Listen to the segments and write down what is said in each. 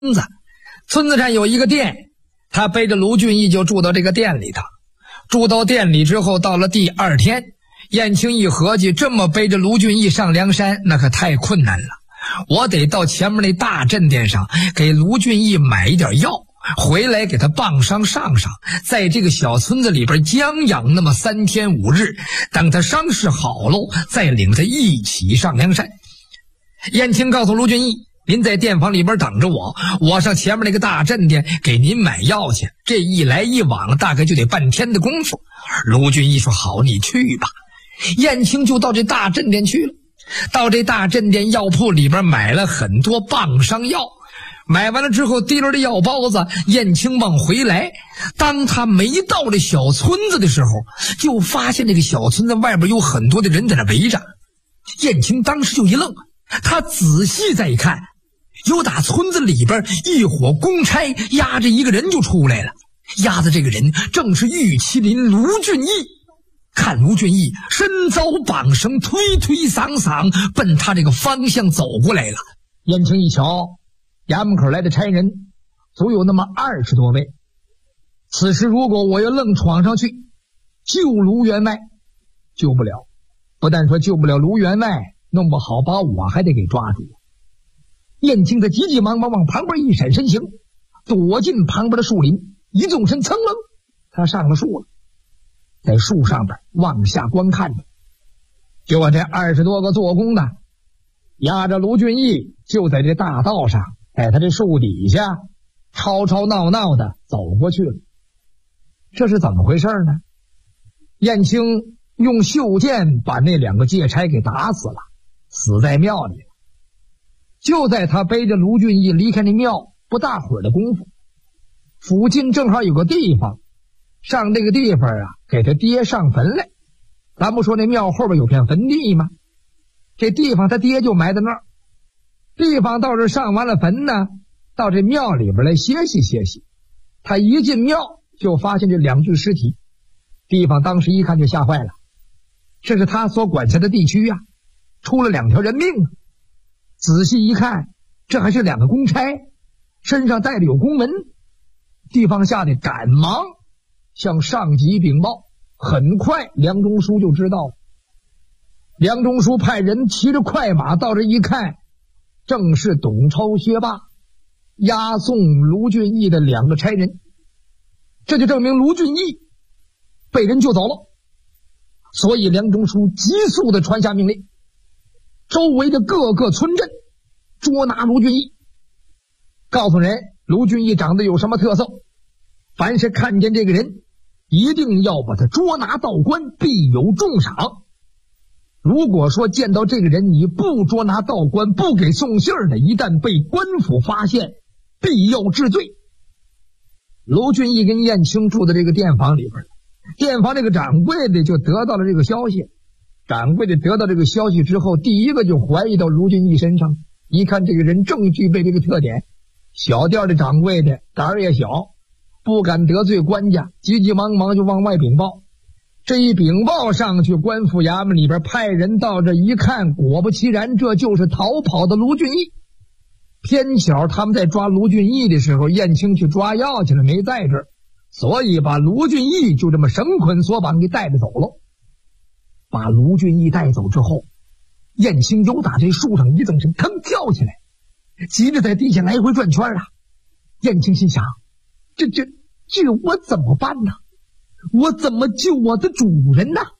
子，村子上有一个店，他背着卢俊义就住到这个店里头。住到店里之后，到了第二天，燕青一合计，这么背着卢俊义上梁山，那可太困难了。我得到前面那大镇店上给卢俊义买一点药，回来给他棒伤上上，在这个小村子里边将养那么3天5日，等他伤势好喽，再领他一起上梁山。燕青告诉卢俊义，您在店房里边等着我，我上前面那个大镇店给您买药去，这一来一往大概就得半天的功夫。卢俊义说好，你去吧。燕青就到这大镇店去了，到这大镇店药铺里边买了很多棒伤药，买完了之后提着这药包子，燕青往回来。当他没到这小村子的时候，就发现这个小村子外边有很多的人在那围着。燕青当时就一愣，他仔细再一看，有打村子里边一伙公差押着一个人就出来了，押的这个人正是玉麒麟卢俊义。看卢俊义身遭绑绳，推推搡搡奔他这个方向走过来了。燕青一瞧，衙门口来的差人足有那么20多位。此时如果我要愣闯上去救卢员外，救不了，不但说救不了卢员外，弄不好把我还得给抓住。燕青的急急忙忙往旁边一闪身形，躲进旁边的树林，一纵身噌楞，他上了树了，在树上边往下观看着。就我这20多个做工的押着卢俊义，就在这大道上，在他这树底下吵吵闹闹的走过去了。这是怎么回事呢？燕青用袖剑把那2个借差给打死了，死在庙里了。就在他背着卢俊义离开那庙不大会儿的功夫，附近正好有个地方，上这个地方啊，给他爹上坟来。咱不说那庙后边有片坟地吗？这地方他爹就埋在那儿。地方到这上完了坟呢，到这庙里边来歇息歇息。他一进庙就发现这2具尸体，地方当时一看就吓坏了，这是他所管辖的地区啊，出了2条人命啊。仔细一看，这还是2个公差，身上带着有公文。地方吓得赶忙向上级禀报，很快梁中书就知道了。梁中书派人骑着快马到这一看，正是董超、薛霸押送卢俊义的2个差人，这就证明卢俊义被人救走了。所以梁中书急速地传下命令，周围的各个村镇捉拿卢俊义，告诉人卢俊义长得有什么特色，凡是看见这个人一定要把他捉拿到官，必有重赏。如果说见到这个人你不捉拿到官，不给送信儿的，一旦被官府发现，必要治罪。卢俊义跟燕青住的这个店房里边，店房这个掌柜的就得到了这个消息。掌柜的得到这个消息之后，第一个就怀疑到卢俊义身上，一看这个人正具备这个特点。小店的掌柜的胆儿也小，不敢得罪官家，急急忙忙就往外禀报。这一禀报上去，官府衙门里边派人到这一看，果不其然，这就是逃跑的卢俊义。偏巧他们在抓卢俊义的时候，燕青去抓药去了，没在这儿，所以把卢俊义就这么绳捆索绑给带着走了。把卢俊义带走之后，燕青又打这树上一纵身，腾跳起来，急着在地下来回转圈啊。燕青心想，这我怎么办呢？我怎么救我的主人呢？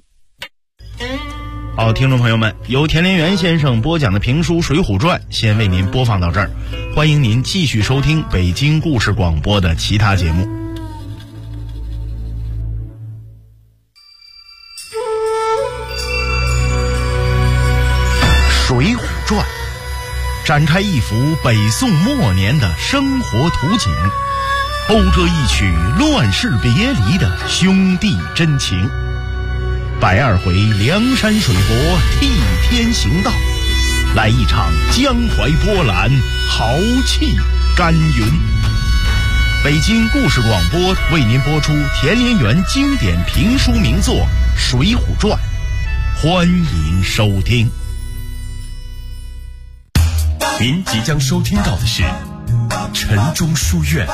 好，听众朋友们，由田连元先生播讲的评书《水浒传》先为您播放到这儿，欢迎您继续收听北京故事广播的其他节目。《水浒传》展开一幅北宋末年的生活图景，勾勒一曲乱世别离的兄弟真情。102回梁山水泊替天行道，来一场江淮波澜，豪气干云。北京故事广播为您播出田连元经典评书名作《水浒传》，欢迎收听。 您即将收听到的是晨钟书院。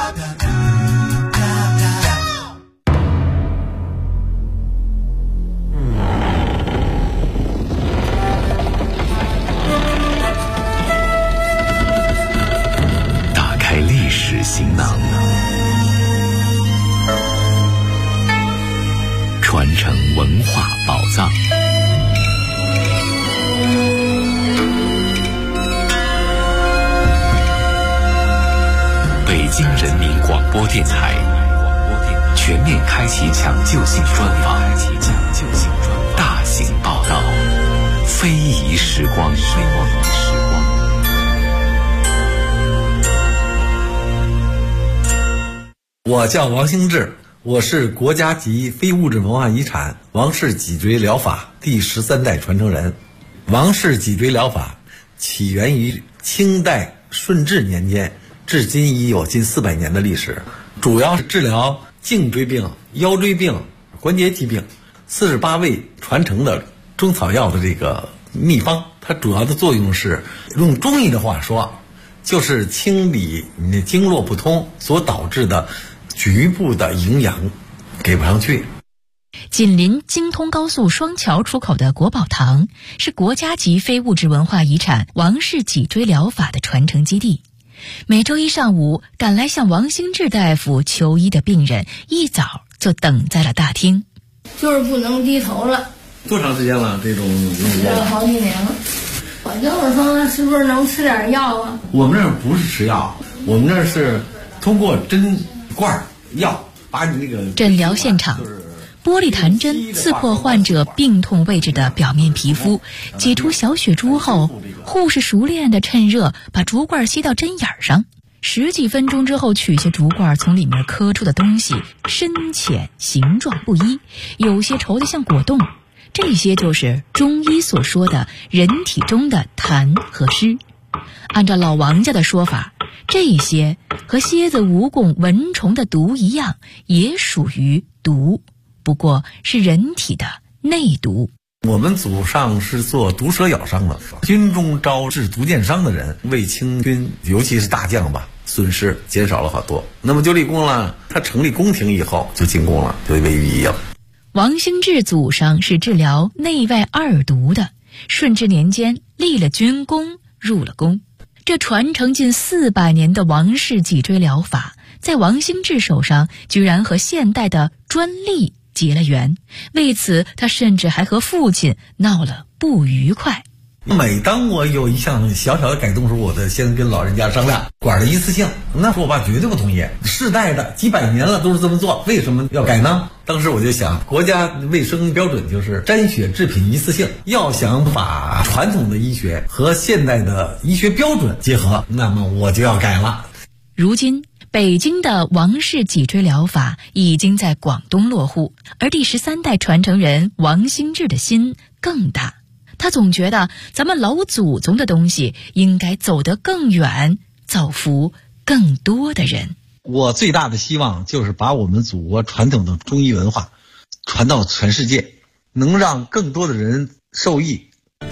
打开历史行囊，传承文化宝藏。北京人民广播电台全面开启抢救性专访，大型报道，非遗时光。 我叫王兴志，我是国家级非物质文化遗产王氏脊椎疗法第13代传承人。王氏脊椎疗法起源于清代顺治年间，至今已有近400年的历史，主要是治疗颈椎病、腰椎病、关节疾病48味传承的中草药的这个秘方。它主要的作用是，用中医的话说，就是清理你的经络不通所导致的局部的营养给不上去。 紧邻京通高速双桥出口的国宝堂是国家级非物质文化遗产王氏脊椎疗法的传承基地。每周一上午，赶来向王兴志大夫求医的病人一早就等在了大厅。 就是不能低头了。 多长时间了？这种吃了好几年了。我就是说，是不是能吃点药啊？ 我们这儿不是吃药，我们这儿是通过针管药把你那个诊疗现场，玻璃弹针刺破患者病痛位置的表面皮肤，挤出小血珠后，护士熟练地趁热把竹罐吸到针眼上。10几分钟之后，取下竹罐，从里面磕出的东西深浅形状不一，有些稠得像果冻。这些就是中医所说的人体中的痰和湿。按照老王家的说法，这些和蝎子、蜈蚣、蚊虫的毒一样，也属于毒，不过是人体的内毒。 我们祖上是做毒蛇咬伤的，军中招致毒箭伤的人，为清军尤其是大将吧，损失减少了好多。那么就立功了，他成立宫廷以后就进宫了，就为御医了。 王兴志祖上是治疗内外二毒的，顺治年间立了军功，入了宫。这传承近400年的王氏脊椎疗法，在王兴志手上居然和现代的专利结了缘，为此他甚至还和父亲闹了不愉快。 每当我有一项小小的改动时，我得先跟老人家商量，管的一次性。那时候我爸绝对不同意，世代的几百年了都是这么做，为什么要改呢？当时我就想，国家卫生标准就是沾血制品一次性，要想把传统的医学和现代的医学标准结合，那么我就要改了。 如今北京的王氏脊椎疗法已经在广东落户，而第13代传承人王兴志的心更大。他总觉得咱们老祖宗的东西应该走得更远，造福更多的人。 我最大的希望就是把我们祖国传统的中医文化传到全世界，能让更多的人受益。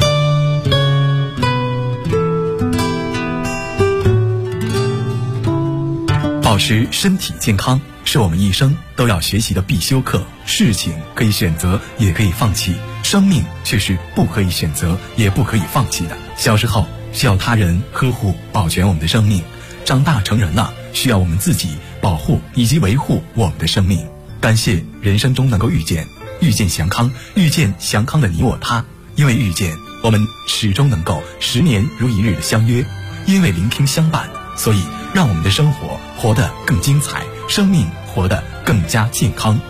保持身体健康是我们一生都要学习的必修课。事情可以选择，也可以放弃，生命却是不可以选择，也不可以放弃的。小时候需要他人呵护保全我们的生命，长大成人了需要我们自己保护以及维护我们的生命。感谢人生中能够遇见祥康，遇见祥康的你我他。因为遇见，我们始终能够10年如一日的相约；因为聆听相伴，所以让我们的生活活得更精彩，生命活得更加健康。